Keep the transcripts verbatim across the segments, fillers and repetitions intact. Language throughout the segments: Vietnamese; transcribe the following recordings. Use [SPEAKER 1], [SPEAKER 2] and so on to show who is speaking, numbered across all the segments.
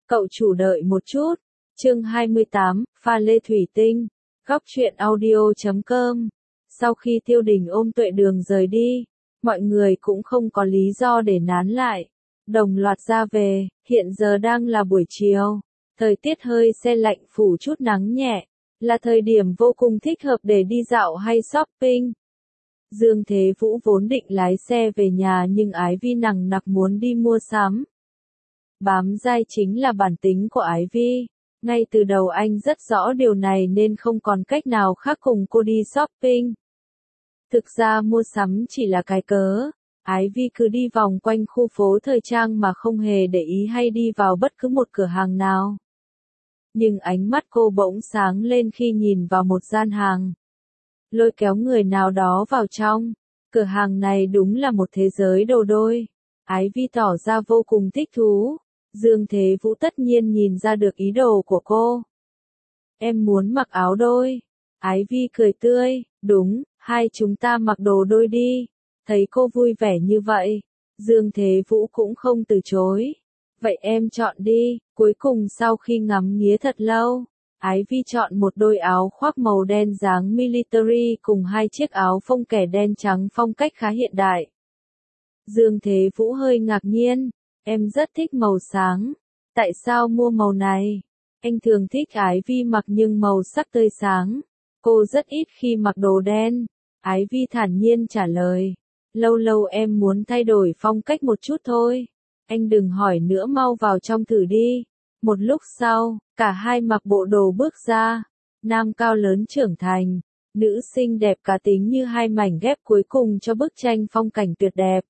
[SPEAKER 1] Cậu chủ đợi một chút. Chương hai mươi tám, pha lê thủy tinh. Góc truyện audio chấm com. Sau khi Tiêu Đình ôm Tuệ Đường rời đi, mọi người cũng không có lý do để nán lại. Đồng loạt ra về, hiện giờ đang là buổi chiều. Thời tiết hơi se lạnh phủ chút nắng nhẹ, là thời điểm vô cùng thích hợp để đi dạo hay shopping. Dương Thế Vũ vốn định lái xe về nhà nhưng Ái Vi nằng nặc muốn đi mua sắm. Bám dai chính là bản tính của Ái Vi. Ngay từ đầu anh rất rõ điều này nên không còn cách nào khác cùng cô đi shopping. Thực ra mua sắm chỉ là cái cớ. Ái Vi cứ đi vòng quanh khu phố thời trang mà không hề để ý hay đi vào bất cứ một cửa hàng nào. Nhưng ánh mắt cô bỗng sáng lên khi nhìn vào một gian hàng. Lôi kéo người nào đó vào trong. Cửa hàng này đúng là một thế giới đồ đôi. Ái Vi tỏ ra vô cùng thích thú. Dương Thế Vũ tất nhiên nhìn ra được ý đồ của cô. Em muốn mặc áo đôi. Ái Vi cười tươi, đúng, hai chúng ta mặc đồ đôi đi. Thấy cô vui vẻ như vậy, Dương Thế Vũ cũng không từ chối. Vậy em chọn đi. Cuối cùng sau khi ngắm nghía thật lâu, Ái Vi chọn một đôi áo khoác màu đen dáng military cùng hai chiếc áo phông kẻ đen trắng phong cách khá hiện đại. Dương Thế Vũ hơi ngạc nhiên, em rất thích màu sáng. Tại sao mua màu này? Anh thường thích Ái Vi mặc nhưng màu sắc tươi sáng. Cô rất ít khi mặc đồ đen. Ái Vi thản nhiên trả lời. Lâu lâu em muốn thay đổi phong cách một chút thôi. Anh đừng hỏi nữa, mau vào trong thử đi. Một lúc sau, cả hai mặc bộ đồ bước ra. Nam cao lớn trưởng thành, nữ xinh đẹp cá tính như hai mảnh ghép cuối cùng cho bức tranh phong cảnh tuyệt đẹp.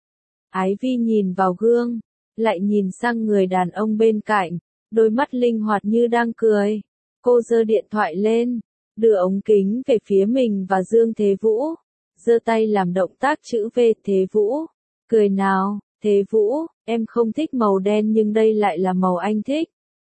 [SPEAKER 1] Ái Vi nhìn vào gương, lại nhìn sang người đàn ông bên cạnh, đôi mắt linh hoạt như đang cười. Cô giơ điện thoại lên, đưa ống kính về phía mình và Dương Thế Vũ, giơ tay làm động tác chữ V. Thế Vũ, cười nào, Thế Vũ, em không thích màu đen nhưng đây lại là màu anh thích.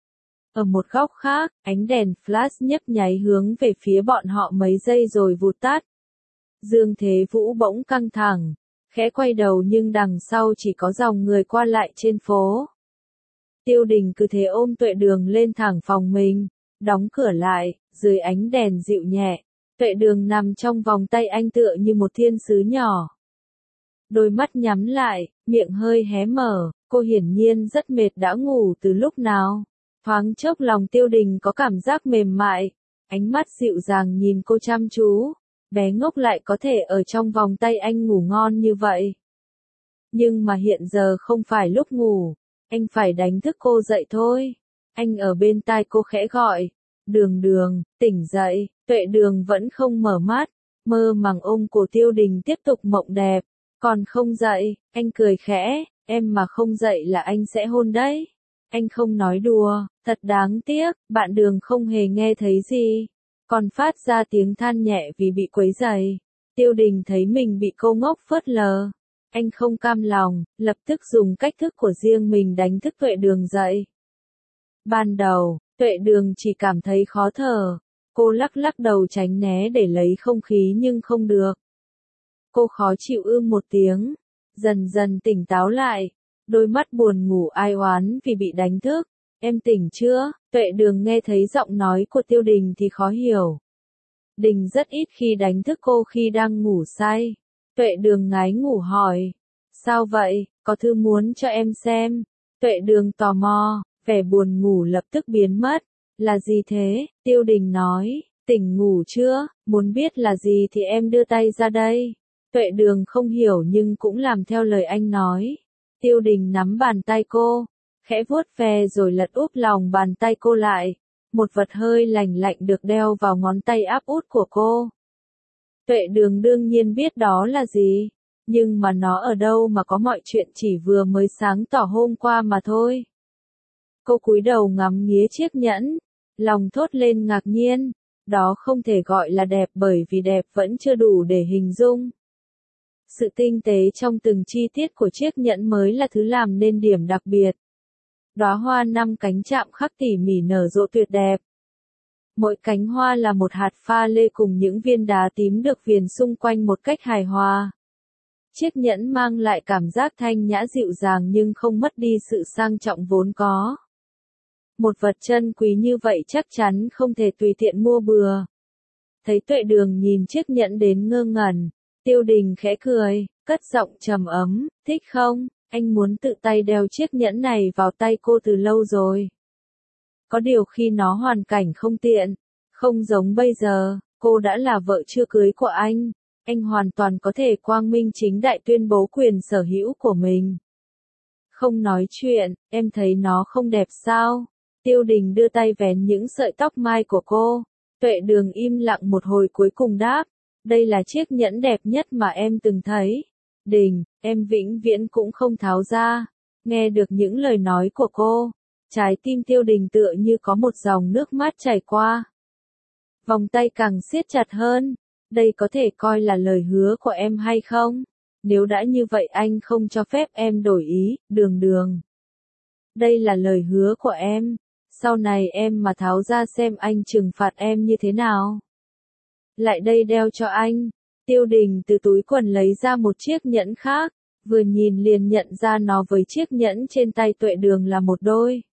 [SPEAKER 1] Ở một góc khác, ánh đèn flash nhấp nháy hướng về phía bọn họ mấy giây rồi vụt tắt. Dương Thế Vũ bỗng căng thẳng, khẽ quay đầu nhưng đằng sau chỉ có dòng người qua lại trên phố. Tiêu Đình cứ thế ôm Tuệ Đường lên thẳng phòng mình, đóng cửa lại, dưới ánh đèn dịu nhẹ, Tuệ Đường nằm trong vòng tay anh tựa như một thiên sứ nhỏ. Đôi mắt nhắm lại, miệng hơi hé mở, cô hiển nhiên rất mệt đã ngủ từ lúc nào. Thoáng chốc lòng Tiêu Đình có cảm giác mềm mại, ánh mắt dịu dàng nhìn cô chăm chú, bé ngốc lại có thể ở trong vòng tay anh ngủ ngon như vậy. Nhưng mà hiện giờ không phải lúc ngủ, anh phải đánh thức cô dậy thôi. Anh ở bên tai cô khẽ gọi, Đường Đường, tỉnh dậy. Tuệ Đường vẫn không mở mắt, mơ màng ôm cổ Tiêu Đình tiếp tục mộng đẹp. Còn không dậy, anh cười khẽ, em mà không dậy là anh sẽ hôn đấy. Anh không nói đùa, thật đáng tiếc, bạn Đường không hề nghe thấy gì, còn phát ra tiếng than nhẹ vì bị quấy rầy. Tiêu Đình thấy mình bị cô ngốc phớt lờ. Anh không cam lòng, lập tức dùng cách thức của riêng mình đánh thức Tuệ Đường dậy. Ban đầu, Tuệ Đường chỉ cảm thấy khó thở. Cô lắc lắc đầu tránh né để lấy không khí nhưng không được. Cô khó chịu ư một tiếng, dần dần tỉnh táo lại, đôi mắt buồn ngủ ai oán vì bị đánh thức. Em tỉnh chưa? Tuệ Đường nghe thấy giọng nói của Tiêu Đình thì khó hiểu. Đình rất ít khi đánh thức cô khi đang ngủ say. Tuệ Đường ngái ngủ hỏi. Sao vậy, có thư muốn cho em xem? Tuệ Đường tò mò, vẻ buồn ngủ lập tức biến mất. Là gì thế? Tiêu Đình nói, tỉnh ngủ chưa? Muốn biết là gì thì em đưa tay ra đây. Tuệ Đường không hiểu nhưng cũng làm theo lời anh nói. Tiêu Đình nắm bàn tay cô, khẽ vuốt ve rồi lật úp lòng bàn tay cô lại. Một vật hơi lành lạnh được đeo vào ngón tay áp út của cô. Tuệ Đường đương nhiên biết đó là gì, nhưng mà nó ở đâu mà có, mọi chuyện chỉ vừa mới sáng tỏ hôm qua mà thôi. Cô cúi đầu ngắm nghía chiếc nhẫn, lòng thốt lên ngạc nhiên. Đó không thể gọi là đẹp bởi vì đẹp vẫn chưa đủ để hình dung. Sự tinh tế trong từng chi tiết của chiếc nhẫn mới là thứ làm nên điểm đặc biệt. Đóa hoa năm cánh chạm khắc tỉ mỉ nở rộ tuyệt đẹp. Mỗi cánh hoa là một hạt pha lê cùng những viên đá tím được viền xung quanh một cách hài hòa. Chiếc nhẫn mang lại cảm giác thanh nhã dịu dàng nhưng không mất đi sự sang trọng vốn có. Một vật chân quý như vậy chắc chắn không thể tùy tiện mua bừa. Thấy Tuệ Đường nhìn chiếc nhẫn đến ngơ ngẩn, Tiêu Đình khẽ cười, cất giọng trầm ấm, thích không, anh muốn tự tay đeo chiếc nhẫn này vào tay cô từ lâu rồi. Có điều khi nó hoàn cảnh không tiện, không giống bây giờ, cô đã là vợ chưa cưới của anh, anh hoàn toàn có thể quang minh chính đại tuyên bố quyền sở hữu của mình. Không nói chuyện, em thấy nó không đẹp sao? Tiêu Đình đưa tay vén những sợi tóc mai của cô. Tuệ Đường im lặng một hồi cuối cùng đáp, đây là chiếc nhẫn đẹp nhất mà em từng thấy. Đình, em vĩnh viễn cũng không tháo ra. Nghe được những lời nói của cô, trái tim Tiêu Đình tựa như có một dòng nước mắt chảy qua. Vòng tay càng siết chặt hơn. Đây có thể coi là lời hứa của em hay không? Nếu đã như vậy anh không cho phép em đổi ý, Đường Đường. Đây là lời hứa của em. Sau này em mà tháo ra xem anh trừng phạt em như thế nào. Lại đây đeo cho anh. Tiêu Đình từ túi quần lấy ra một chiếc nhẫn khác, vừa nhìn liền nhận ra nó với chiếc nhẫn trên tay Tuệ Đường là một đôi.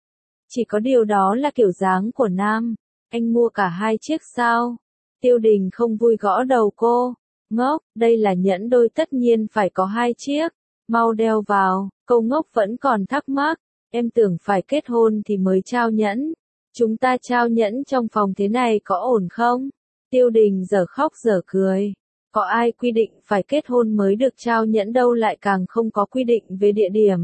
[SPEAKER 1] Chỉ có điều đó là kiểu dáng của nam. Anh mua cả hai chiếc sao? Tiêu Đình không vui gõ đầu cô. Ngốc, đây là nhẫn đôi tất nhiên phải có hai chiếc. Mau đeo vào, câu ngốc vẫn còn thắc mắc. Em tưởng phải kết hôn thì mới trao nhẫn. Chúng ta trao nhẫn trong phòng thế này có ổn không? Tiêu Đình giờ khóc giờ cười. Có ai quy định phải kết hôn mới được trao nhẫn đâu, lại càng không có quy định về địa điểm.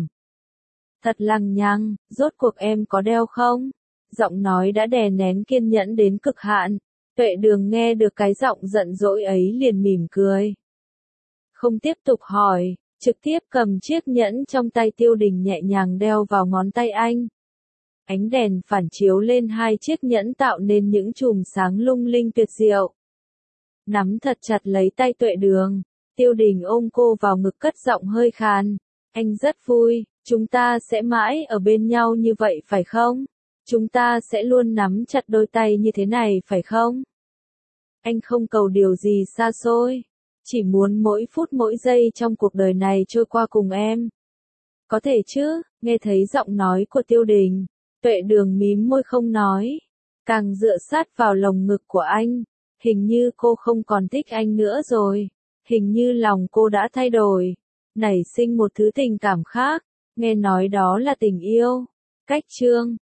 [SPEAKER 1] Thật lằng nhằng, rốt cuộc em có đeo không? Giọng nói đã đè nén kiên nhẫn đến cực hạn. Tuệ Đường nghe được cái giọng giận dỗi ấy liền mỉm cười. Không tiếp tục hỏi, trực tiếp cầm chiếc nhẫn trong tay Tiêu Đình nhẹ nhàng đeo vào ngón tay anh. Ánh đèn phản chiếu lên hai chiếc nhẫn tạo nên những chùm sáng lung linh tuyệt diệu. Nắm thật chặt lấy tay Tuệ Đường, Tiêu Đình ôm cô vào ngực cất giọng hơi khàn. Anh rất vui, chúng ta sẽ mãi ở bên nhau như vậy phải không? Chúng ta sẽ luôn nắm chặt đôi tay như thế này phải không? Anh không cầu điều gì xa xôi, chỉ muốn mỗi phút mỗi giây trong cuộc đời này trôi qua cùng em. Có thể chứ? Nghe thấy giọng nói của Tiêu Đình, Tuệ Đường mím môi không nói, càng dựa sát vào lồng ngực của anh. Hình như cô không còn thích anh nữa rồi, hình như lòng cô đã thay đổi, nảy sinh một thứ tình cảm khác, nghe nói đó là tình yêu. Cách chương